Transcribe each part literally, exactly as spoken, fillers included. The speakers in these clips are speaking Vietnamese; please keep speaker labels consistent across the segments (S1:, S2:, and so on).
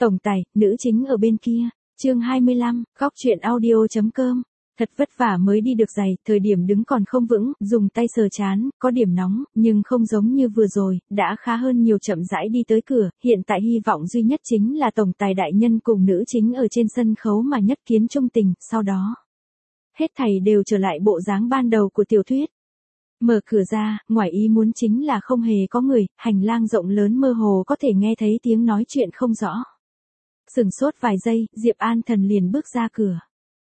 S1: Tổng tài, nữ chính ở bên kia. Chương hai mươi lăm, góc truyện audio.com. Thật vất vả mới đi được giày, thời điểm đứng còn không vững, dùng tay sờ chán, có điểm nóng, nhưng không giống như vừa rồi, đã khá hơn nhiều, chậm rãi đi tới cửa, hiện tại hy vọng duy nhất chính là tổng tài đại nhân cùng nữ chính ở trên sân khấu mà nhất kiến trung tình, sau đó. Hết thảy đều trở lại bộ dáng ban đầu của tiểu thuyết. Mở cửa ra, ngoài ý muốn chính là không hề có người, hành lang rộng lớn mơ hồ có thể nghe thấy tiếng nói chuyện không rõ. Sừng sốt vài giây, Diệp An Thần liền bước ra cửa.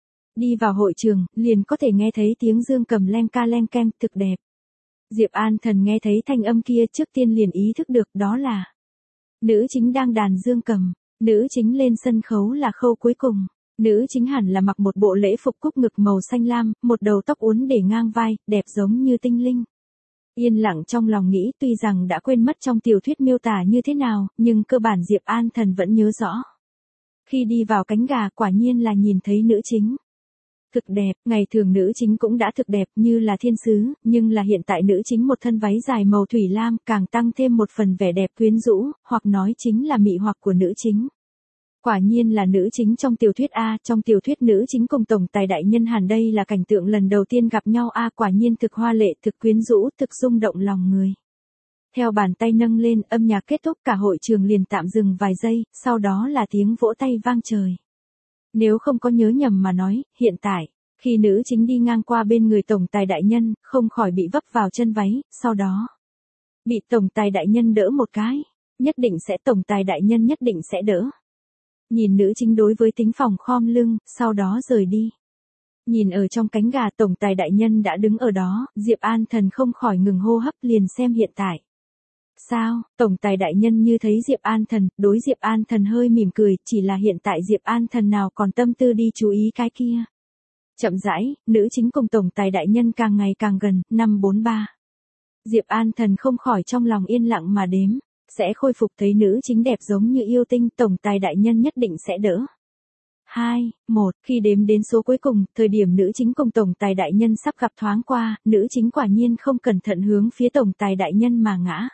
S1: Đi vào hội trường, liền có thể nghe thấy tiếng dương cầm len ca len keng, thực đẹp. Diệp An Thần nghe thấy thanh âm kia trước tiên liền ý thức được đó là nữ chính đang đàn dương cầm, nữ chính lên sân khấu là khâu cuối cùng. Nữ chính hẳn là mặc một bộ lễ phục cúc ngực màu xanh lam, một đầu tóc uốn để ngang vai, đẹp giống như tinh linh. Yên lặng trong lòng nghĩ, tuy rằng đã quên mất trong tiểu thuyết miêu tả như thế nào, nhưng cơ bản Diệp An Thần vẫn nhớ rõ. Khi đi vào cánh gà, quả nhiên là nhìn thấy nữ chính. Thực đẹp, ngày thường nữ chính cũng đã thực đẹp như là thiên sứ, nhưng là hiện tại nữ chính một thân váy dài màu thủy lam, càng tăng thêm một phần vẻ đẹp quyến rũ, hoặc nói chính là mị hoặc của nữ chính. Quả nhiên là nữ chính trong tiểu thuyết A, trong tiểu thuyết nữ chính cùng tổng tài đại nhân hẳn đây là cảnh tượng lần đầu tiên gặp nhau A, quả nhiên thực hoa lệ, thực quyến rũ, thực rung động lòng người. Theo bàn tay nâng lên, âm nhạc kết thúc, cả hội trường liền tạm dừng vài giây, sau đó là tiếng vỗ tay vang trời. Nếu không có nhớ nhầm mà nói, hiện tại, khi nữ chính đi ngang qua bên người tổng tài đại nhân, không khỏi bị vấp vào chân váy, sau đó bị tổng tài đại nhân đỡ một cái, nhất định sẽ tổng tài đại nhân nhất định sẽ đỡ. Nhìn nữ chính đối với tính phòng khom lưng, sau đó rời đi. Nhìn ở trong cánh gà tổng tài đại nhân đã đứng ở đó, Diệp An Thần không khỏi ngừng hô hấp liền xem hiện tại. Sao, tổng tài đại nhân như thấy Diệp An Thần, đối Diệp An Thần hơi mỉm cười, chỉ là hiện tại Diệp An Thần nào còn tâm tư đi chú ý cái kia. Chậm rãi, nữ chính cùng tổng tài đại nhân càng ngày càng gần, năm bốn ba. Diệp An Thần không khỏi trong lòng yên lặng mà đếm. Sẽ khôi phục, thấy nữ chính đẹp giống như yêu tinh, tổng tài đại nhân nhất định sẽ đỡ. hai, một, khi đếm đến số cuối cùng, thời điểm nữ chính cùng tổng tài đại nhân sắp gặp thoáng qua, nữ chính quả nhiên không cẩn thận hướng phía tổng tài đại nhân mà ngã.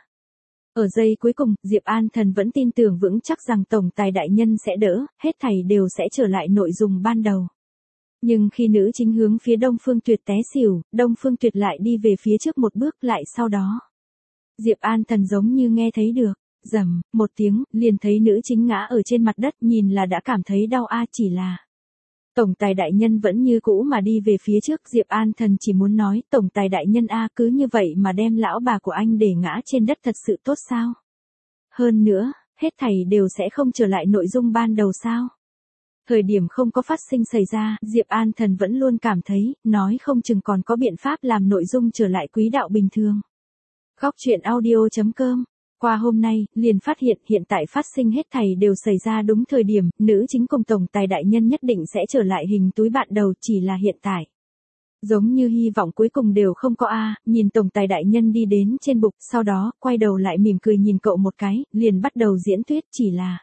S1: Ở giây cuối cùng, Diệp An Thần vẫn tin tưởng vững chắc rằng tổng tài đại nhân sẽ đỡ, hết thảy đều sẽ trở lại nội dung ban đầu. Nhưng khi nữ chính hướng phía Đông Phương Tuyệt té xỉu, Đông Phương Tuyệt lại đi về phía trước một bước, lại sau đó. Diệp An Thần giống như nghe thấy được, rầm, một tiếng, liền thấy nữ chính ngã ở trên mặt đất, nhìn là đã cảm thấy đau a, chỉ là tổng tài đại nhân vẫn như cũ mà đi về phía trước. Diệp An Thần chỉ muốn nói, tổng tài đại nhân a, cứ như vậy mà đem lão bà của anh để ngã trên đất thật sự tốt sao? Hơn nữa, hết thảy đều sẽ không trở lại nội dung ban đầu sao? Thời điểm không có phát sinh xảy ra, Diệp An Thần vẫn luôn cảm thấy, nói không chừng còn có biện pháp làm nội dung trở lại quỹ đạo bình thường. Góc truyện audio.com. Qua hôm nay, liền phát hiện hiện tại phát sinh hết thảy đều xảy ra đúng thời điểm, nữ chính cùng tổng tài đại nhân nhất định sẽ trở lại hình túi bạn đầu, chỉ là hiện tại. Giống như hy vọng cuối cùng đều không có a, nhìn tổng tài đại nhân đi đến trên bục, sau đó, quay đầu lại mỉm cười nhìn cậu một cái, liền bắt đầu diễn thuyết, chỉ là.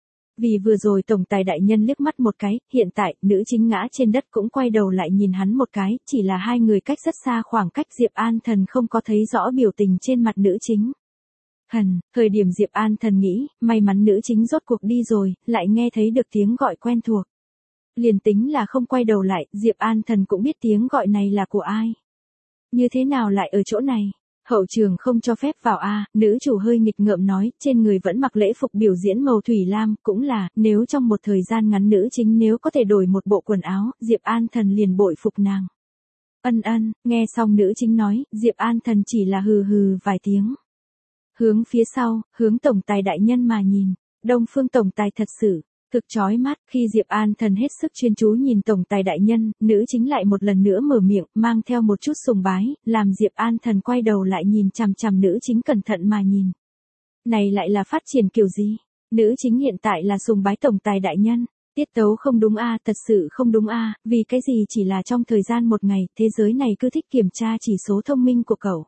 S1: Vì vừa rồi tổng tài đại nhân liếc mắt một cái, hiện tại, nữ chính ngã trên đất cũng quay đầu lại nhìn hắn một cái, chỉ là hai người cách rất xa, khoảng cách Diệp An Thần không có thấy rõ biểu tình trên mặt nữ chính. Thần, thời điểm Diệp An Thần nghĩ, may mắn nữ chính rốt cuộc đi rồi, lại nghe thấy được tiếng gọi quen thuộc. Liền tính là không quay đầu lại, Diệp An Thần cũng biết tiếng gọi này là của ai. Như thế nào lại ở chỗ này? Hậu trường không cho phép vào a, nữ chủ hơi nghịch ngợm nói, trên người vẫn mặc lễ phục biểu diễn màu thủy lam, cũng là, nếu trong một thời gian ngắn nữ chính nếu có thể đổi một bộ quần áo, Diệp An Thần liền bội phục nàng. Ân ân, nghe xong nữ chính nói, Diệp An Thần chỉ là hừ hừ vài tiếng. Hướng phía sau, hướng tổng tài đại nhân mà nhìn, Đông Phương tổng tài thật sự, thực chói mắt, khi Diệp An Thần hết sức chuyên chú nhìn tổng tài đại nhân, nữ chính lại một lần nữa mở miệng, mang theo một chút sùng bái, làm Diệp An Thần quay đầu lại nhìn chằm chằm nữ chính cẩn thận mà nhìn. Này lại là phát triển kiểu gì? Nữ chính hiện tại là sùng bái tổng tài đại nhân. Tiết tấu không đúng a, thật sự không đúng a, vì cái gì chỉ là trong thời gian một ngày, thế giới này cứ thích kiểm tra chỉ số thông minh của cậu.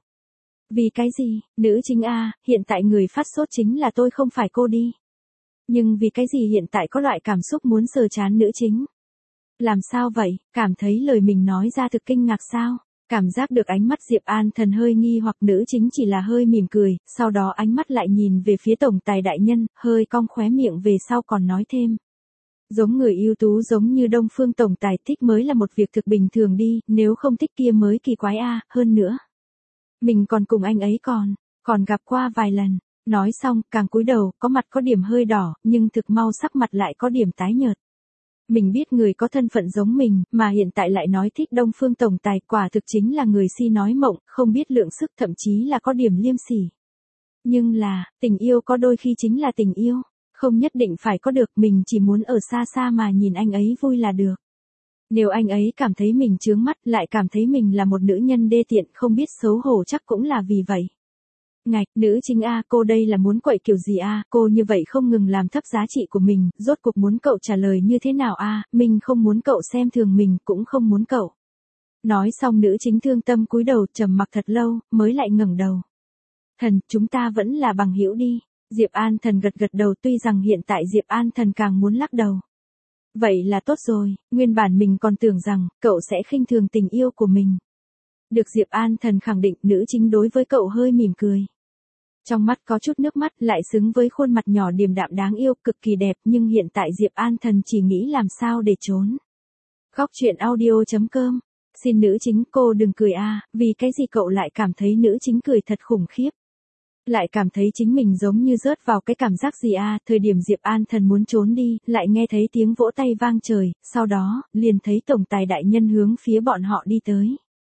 S1: Vì cái gì, nữ chính a, hiện tại người phát sốt chính là tôi không phải cô đi. Nhưng vì cái gì hiện tại có loại cảm xúc muốn sờ chán nữ chính? Làm sao vậy, cảm thấy lời mình nói ra thực kinh ngạc sao? Cảm giác được ánh mắt Diệp An Thần hơi nghi hoặc nữ chính chỉ là hơi mỉm cười, sau đó ánh mắt lại nhìn về phía tổng tài đại nhân, hơi cong khóe miệng về sau còn nói thêm. Giống người ưu tú giống như Đông Phương tổng tài thích mới là một việc thực bình thường đi, nếu không thích kia mới kỳ quái a, hơn nữa. Mình còn cùng anh ấy còn, còn gặp qua vài lần. Nói xong, càng cúi đầu, có mặt có điểm hơi đỏ, nhưng thực mau sắc mặt lại có điểm tái nhợt. Mình biết người có thân phận giống mình, mà hiện tại lại nói thích Đông Phương tổng tài, quả thực chính là người si nói mộng, không biết lượng sức, thậm chí là có điểm liêm sỉ. Nhưng là, tình yêu có đôi khi chính là tình yêu, không nhất định phải có được, mình chỉ muốn ở xa xa mà nhìn anh ấy vui là được. Nếu anh ấy cảm thấy mình chướng mắt, lại cảm thấy mình là một nữ nhân đê tiện, không biết xấu hổ, chắc cũng là vì vậy. Ngạch, nữ chính a, cô đây là muốn quậy kiểu gì a, cô như vậy không ngừng làm thấp giá trị của mình, rốt cuộc muốn cậu trả lời như thế nào a, mình không muốn cậu xem thường mình, cũng không muốn cậu. Nói xong nữ chính thương tâm cúi đầu, trầm mặc thật lâu, mới lại ngẩng đầu. Thần, chúng ta vẫn là bằng hữu đi. Diệp An Thần gật gật đầu, tuy rằng hiện tại Diệp An Thần càng muốn lắc đầu. Vậy là tốt rồi, nguyên bản mình còn tưởng rằng, cậu sẽ khinh thường tình yêu của mình. Được Diệp An Thần khẳng định, nữ chính đối với cậu hơi mỉm cười. Trong mắt có chút nước mắt, lại xứng với khuôn mặt nhỏ điềm đạm đáng yêu, cực kỳ đẹp, nhưng hiện tại Diệp An Thần chỉ nghĩ làm sao để trốn. Góc truyện audio chấm com. Xin nữ chính, cô đừng cười a, vì cái gì cậu lại cảm thấy nữ chính cười thật khủng khiếp. Lại cảm thấy chính mình giống như rớt vào cái cảm giác gì a, thời điểm Diệp An Thần muốn trốn đi, lại nghe thấy tiếng vỗ tay vang trời, sau đó, liền thấy tổng tài đại nhân hướng phía bọn họ đi tới.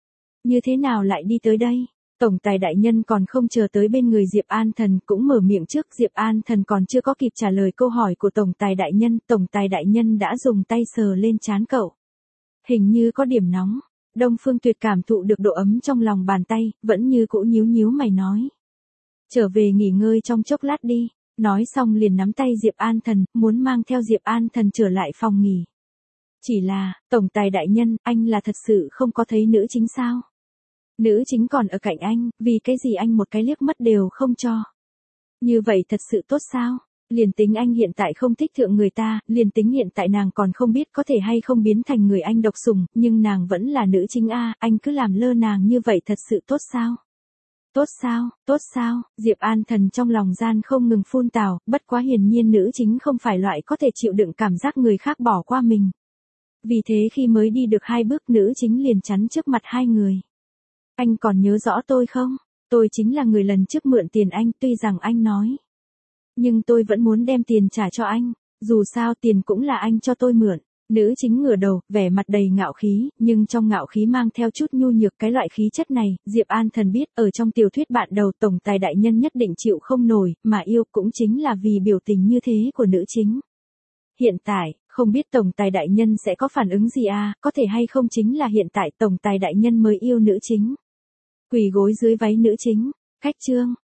S1: Như thế nào lại đi tới đây? Tổng tài đại nhân còn không chờ tới bên người Diệp An Thần, cũng mở miệng trước, Diệp An Thần còn chưa có kịp trả lời câu hỏi của tổng tài đại nhân, tổng tài đại nhân đã dùng tay sờ lên trán cậu. Hình như có điểm nóng, Đông Phương Tuyệt cảm thụ được độ ấm trong lòng bàn tay, vẫn như cũ nhíu nhíu mày nói. Trở về nghỉ ngơi trong chốc lát đi, nói xong liền nắm tay Diệp An Thần, muốn mang theo Diệp An Thần trở lại phòng nghỉ. Chỉ là, tổng tài đại nhân, anh là thật sự không có thấy nữ chính sao? Nữ chính còn ở cạnh anh, vì cái gì anh một cái liếc mắt đều không cho. Như vậy thật sự tốt sao? Liền tính anh hiện tại không thích thượng người ta, liền tính hiện tại nàng còn không biết có thể hay không biến thành người anh độc sủng, nhưng nàng vẫn là nữ chính a, anh cứ làm lơ nàng như vậy thật sự tốt sao? Tốt sao, tốt sao, Diệp An Thần trong lòng gian không ngừng phun tào, bất quá hiển nhiên nữ chính không phải loại có thể chịu đựng cảm giác người khác bỏ qua mình. Vì thế khi mới đi được hai bước nữ chính liền chắn trước mặt hai người. Anh còn nhớ rõ tôi không? Tôi chính là người lần trước mượn tiền anh, tuy rằng anh nói. Nhưng tôi vẫn muốn đem tiền trả cho anh, dù sao tiền cũng là anh cho tôi mượn. Nữ chính ngửa đầu, vẻ mặt đầy ngạo khí, nhưng trong ngạo khí mang theo chút nhu nhược, cái loại khí chất này, Diệp An Thần biết, ở trong tiểu thuyết bạn đầu tổng tài đại nhân nhất định chịu không nổi, mà yêu cũng chính là vì biểu tình như thế của nữ chính. Hiện tại, không biết tổng tài đại nhân sẽ có phản ứng gì à, có thể hay không chính là hiện tại tổng tài đại nhân mới yêu nữ chính. Quỳ gối dưới váy nữ chính, khách trương,